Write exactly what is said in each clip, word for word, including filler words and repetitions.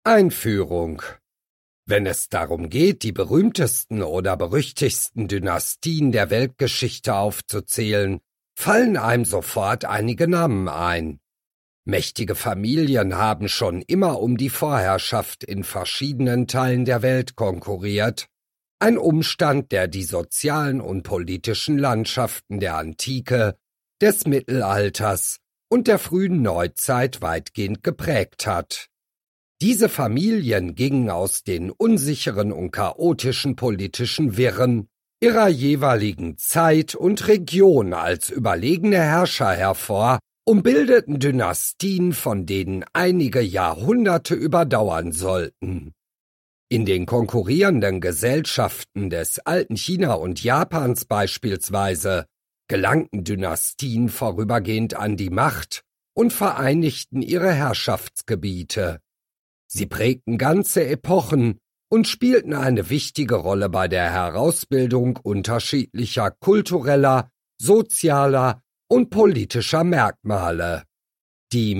Einführung. Wenn es darum geht, die berühmtesten oder berüchtigsten Dynastien der Weltgeschichte aufzuzählen, fallen einem sofort einige Namen ein. Mächtige Familien haben schon immer um die Vorherrschaft in verschiedenen Teilen der Welt konkurriert, ein Umstand, der die sozialen und politischen Landschaften der Antike, des Mittelalters und der frühen Neuzeit weitgehend geprägt hat. Diese Familien gingen aus den unsicheren und chaotischen politischen Wirren ihrer jeweiligen Zeit und Region als überlegene Herrscher hervor und bildeten Dynastien, von denen einige Jahrhunderte überdauern sollten. In den konkurrierenden Gesellschaften des alten China und Japans beispielsweise gelangten Dynastien vorübergehend an die Macht und vereinigten ihre Herrschaftsgebiete. Sie prägten ganze Epochen und spielten eine wichtige Rolle bei der Herausbildung unterschiedlicher kultureller, sozialer und politischer Merkmale. Die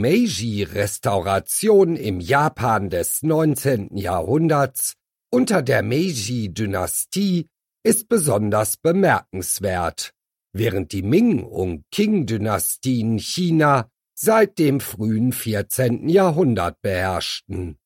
Meiji-Restauration im Japan des neunzehnten Jahrhunderts unter der Meiji-Dynastie ist besonders bemerkenswert, während die Ming- und Qing-Dynastien China seit dem frühen vierzehnten Jahrhundert beherrschten.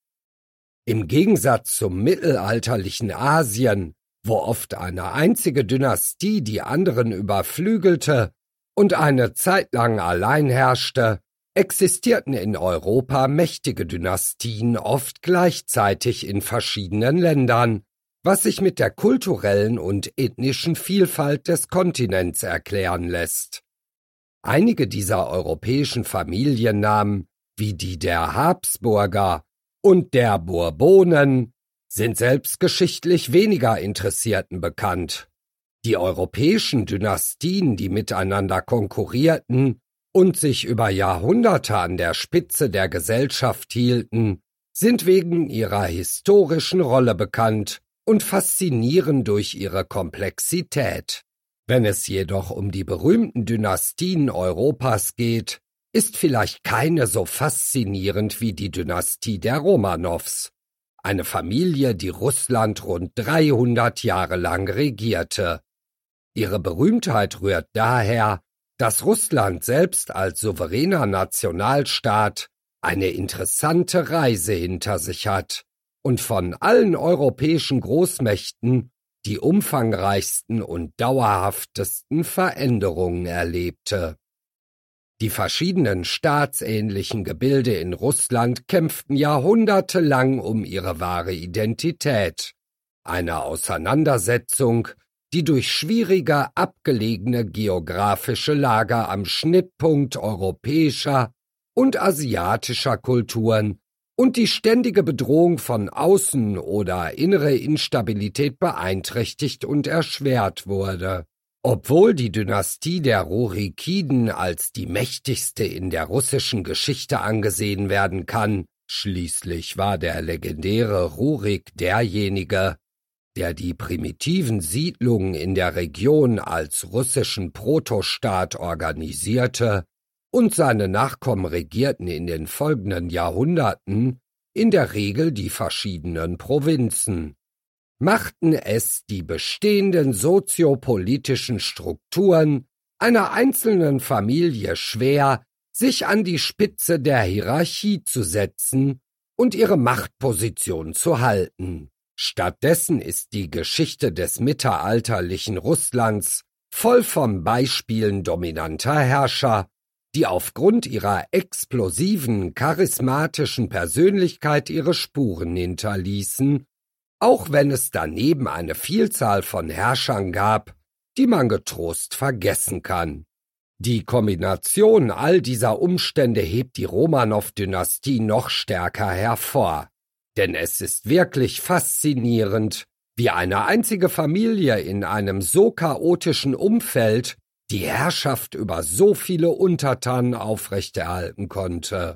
Im Gegensatz zum mittelalterlichen Asien, wo oft eine einzige Dynastie die anderen überflügelte und eine Zeit lang allein herrschte, existierten in Europa mächtige Dynastien oft gleichzeitig in verschiedenen Ländern, was sich mit der kulturellen und ethnischen Vielfalt des Kontinents erklären lässt. Einige dieser europäischen Familiennamen, wie die der Habsburger und der Bourbonen, sind selbst geschichtlich weniger Interessierten bekannt. Die europäischen Dynastien, die miteinander konkurrierten und sich über Jahrhunderte an der Spitze der Gesellschaft hielten, sind wegen ihrer historischen Rolle bekannt und faszinieren durch ihre Komplexität. Wenn es jedoch um die berühmten Dynastien Europas geht, ist vielleicht keine so faszinierend wie die Dynastie der Romanows, eine Familie, die Russland rund dreihundert Jahre lang regierte. Ihre Berühmtheit rührt daher, dass Russland selbst als souveräner Nationalstaat eine interessante Reise hinter sich hat und von allen europäischen Großmächten die umfangreichsten und dauerhaftesten Veränderungen erlebte. Die verschiedenen staatsähnlichen Gebilde in Russland kämpften jahrhundertelang um ihre wahre Identität, eine Auseinandersetzung, die durch schwierige, abgelegene geografische Lager am Schnittpunkt europäischer und asiatischer Kulturen und die ständige Bedrohung von Außen- oder innere Instabilität beeinträchtigt und erschwert wurde. Obwohl die Dynastie der Rurikiden als die mächtigste in der russischen Geschichte angesehen werden kann, schließlich war der legendäre Rurik derjenige, der die primitiven Siedlungen in der Region als russischen Protostaat organisierte, und seine Nachkommen regierten in den folgenden Jahrhunderten in der Regel die verschiedenen Provinzen, machten es die bestehenden soziopolitischen Strukturen einer einzelnen Familie schwer, sich an die Spitze der Hierarchie zu setzen und ihre Machtposition zu halten. Stattdessen ist die Geschichte des mittelalterlichen Russlands voll von Beispielen dominanter Herrscher, die aufgrund ihrer explosiven, charismatischen Persönlichkeit ihre Spuren hinterließen, auch wenn es daneben eine Vielzahl von Herrschern gab, die man getrost vergessen kann. Die Kombination all dieser Umstände hebt die Romanow-Dynastie noch stärker hervor, denn es ist wirklich faszinierend, wie eine einzige Familie in einem so chaotischen Umfeld die Herrschaft über so viele Untertanen aufrechterhalten konnte.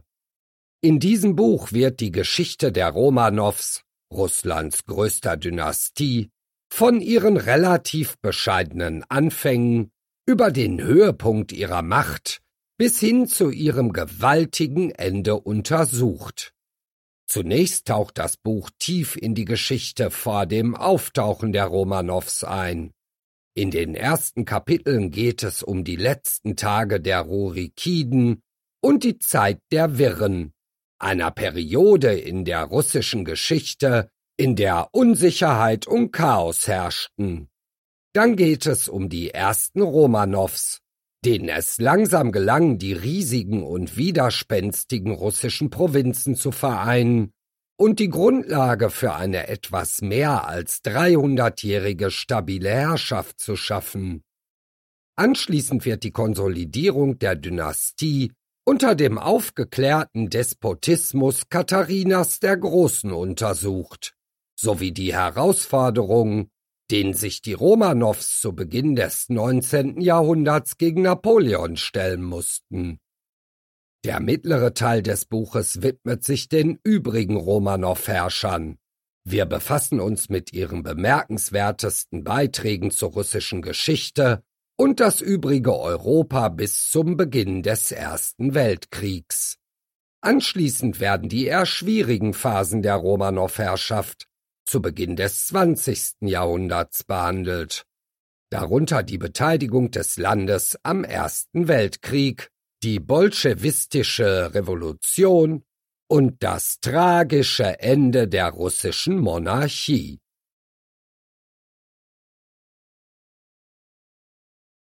In diesem Buch wird die Geschichte der Romanows, Russlands größter Dynastie, von ihren relativ bescheidenen Anfängen über den Höhepunkt ihrer Macht bis hin zu ihrem gewaltigen Ende untersucht. Zunächst taucht das Buch tief in die Geschichte vor dem Auftauchen der Romanows ein. In den ersten Kapiteln geht es um die letzten Tage der Rurikiden und die Zeit der Wirren, einer Periode in der russischen Geschichte, in der Unsicherheit und Chaos herrschten. Dann geht es um die ersten Romanows, denen es langsam gelang, die riesigen und widerspenstigen russischen Provinzen zu vereinen und die Grundlage für eine etwas mehr als dreihundertjährige stabile Herrschaft zu schaffen. Anschließend wird die Konsolidierung der Dynastie unter dem aufgeklärten Despotismus Katharinas der Großen untersucht, sowie die Herausforderungen, denen sich die Romanows zu Beginn des neunzehnten Jahrhunderts gegen Napoleon stellen mussten. Der mittlere Teil des Buches widmet sich den übrigen Romanow-Herrschern. Wir befassen uns mit ihren bemerkenswertesten Beiträgen zur russischen Geschichte und das übrige Europa bis zum Beginn des Ersten Weltkriegs. Anschließend werden die eher schwierigen Phasen der Romanow-Herrschaft zu Beginn des zwanzigsten Jahrhunderts behandelt, darunter die Beteiligung des Landes am Ersten Weltkrieg, die bolschewistische Revolution und das tragische Ende der russischen Monarchie.